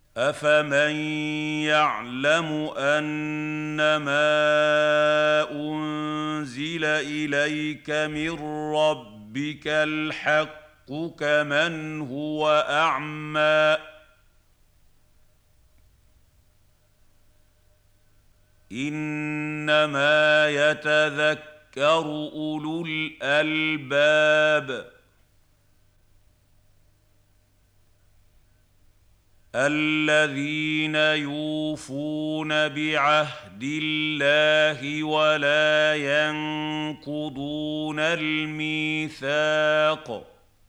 أفمن يعلم أنما أنزل إليك من ربك الحق كمن هو أعمى إنما يتذكر أولو الألباب الذين يوفون بعهد الله ولا ينقضون الميثاق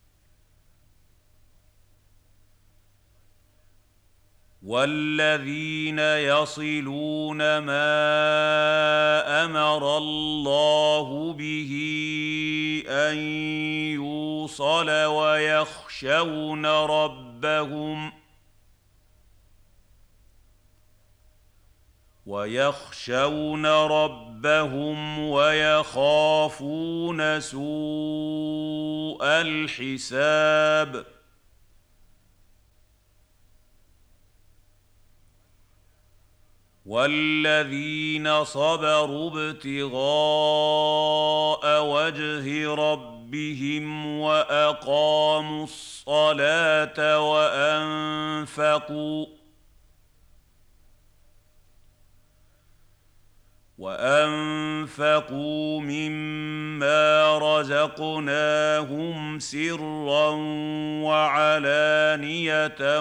والذين يصلون ما أمر الله به أن يوصل ويخشون ربهم ويخافون سوء الحساب والذين صبروا ابتغاء وجه ربهم وأقاموا الصلاة وأنفقوا مما رزقناهم سرا وعلانية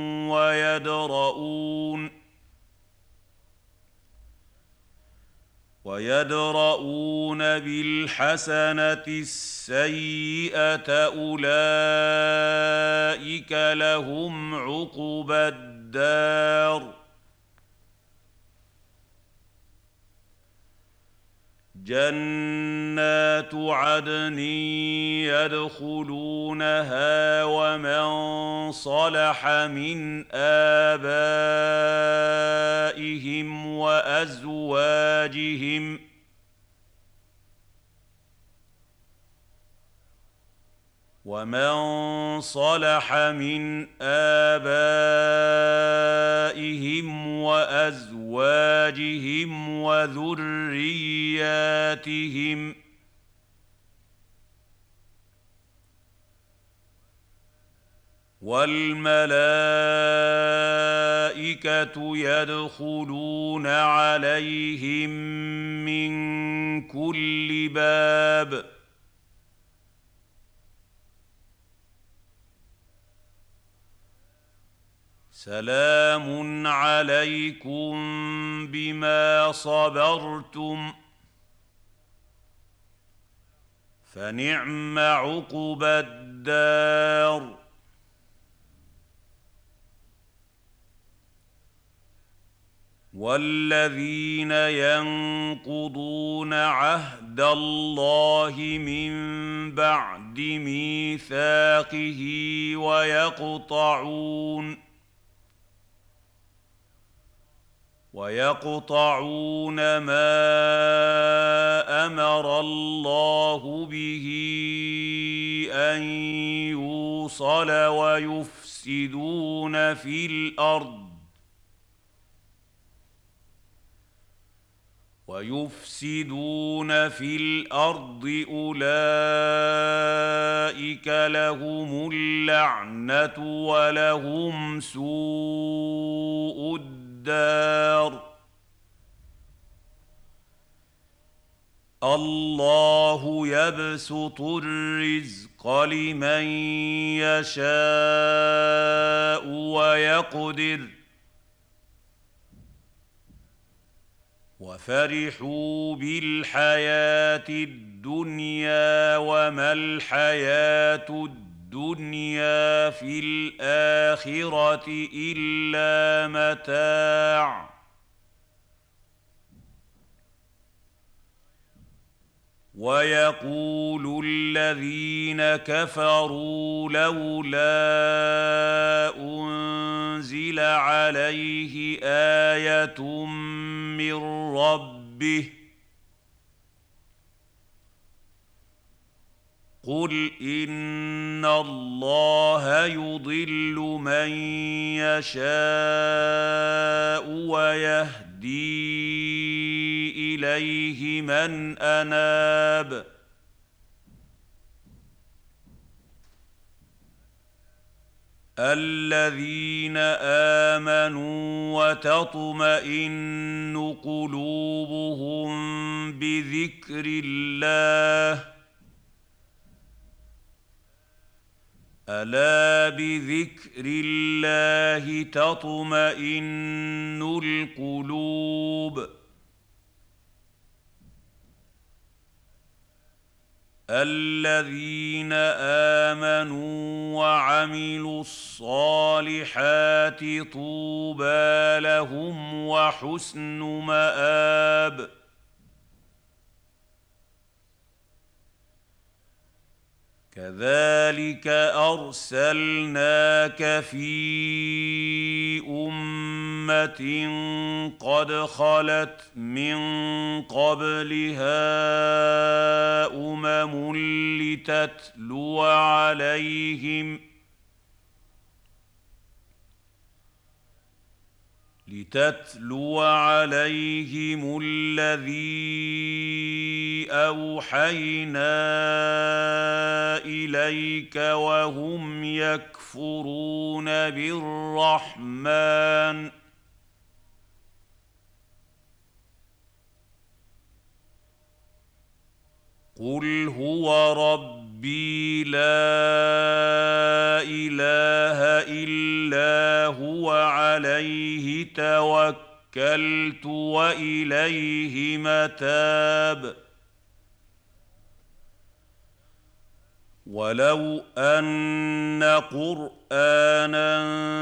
ويدرؤون بالحسنة السيئة أولئك لهم عقبى الدار جنات عدن يدخلونها ومن صلح من آبائهم وأزواجهم وذرياتهم والملائكة يدخلون عليهم من كل باب سلام عليكم بما صبرتم فنعم عقبى الدار والذين ينقضون عهد الله من بعد ميثاقه ويقطعون ما أمر الله به أن يوصل ويفسدون في الأرض أولئك لهم اللعنة ولهم سوء الدار الله يبسط الرزق لمن يشاء ويقدر وفرحوا بالحياة الدنيا وما الحياة الدنيا في الآخرة إلا متاع ويقول الذين كفروا لولا أنزل عليه آية من ربه قل إن الله يضل من يشاء ويهدي إليه من أناب الذين آمنوا وتطمئن قلوبهم بذكر الله ألا بذكر الله تطمئن القلوب الذين آمنوا وعملوا الصالحات طوبى لهم وحسن مآب كذلك أرسلناك في أمة قد خلت من قبلها أمم لتتلو عليهم الذي أوحينا إليك وهم يكفرون بالرحمن قل هو ربي لا إله إلا هو عليه توكلت وإليه متاب ولو أن قرآنا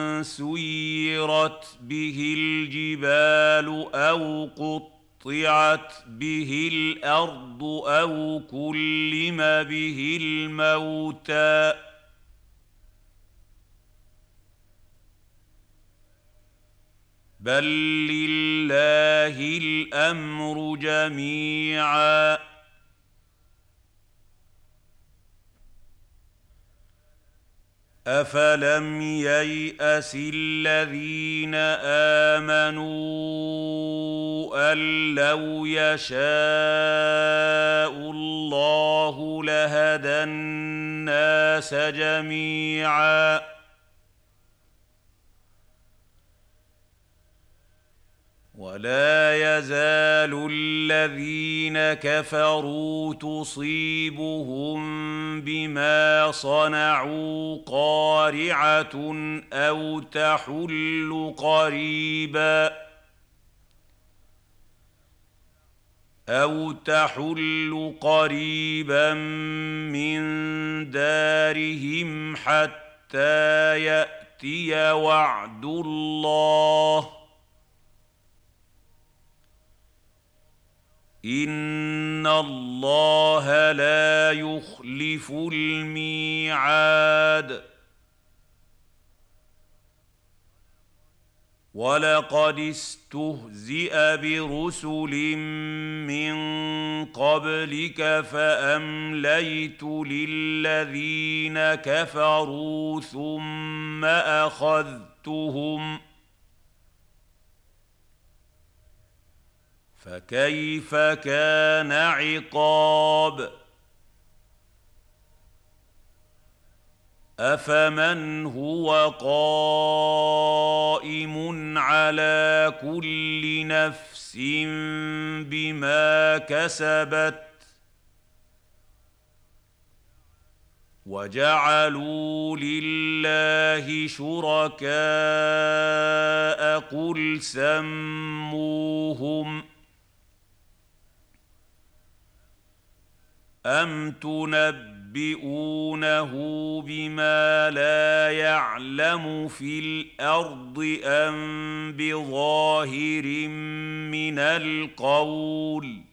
سيرت به الجبال أو قطعت به الأرض أو كلم به الموتى بل لله الأمر جميعا أفلم ييأس الذين آمنوا أن لو يشاء الله لهدى الناس جميعا ولا يزال الذين كفروا تصيبهم بما صنعوا قارعة أو تحل قريبا من دارهم حتى يأتي وعد الله إن الله لا يخلف الميعاد ولقد استهزئ برسل من قبلك فأمليت للذين كفروا ثم أخذتهم فكيف كان عقاب أفمن هو قائم على كل نفس بما كسبت وجعلوا لله شركاء قل سموهم أم تنبئونه بما لا يعلم في الأرض أم بظاهر من القول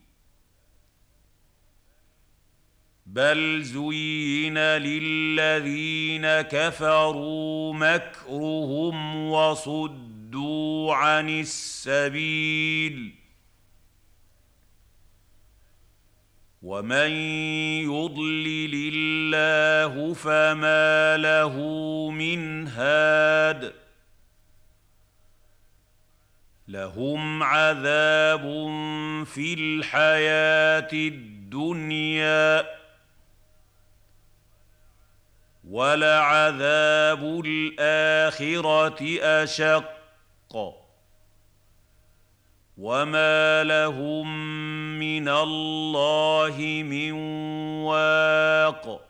بل زين للذين كفروا مكرهم وصدوا عن السبيل ومن يضلل الله فما له من هاد لهم عذاب في الحياه الدنيا ولعذاب الاخره اشق وما لهم من الله من واق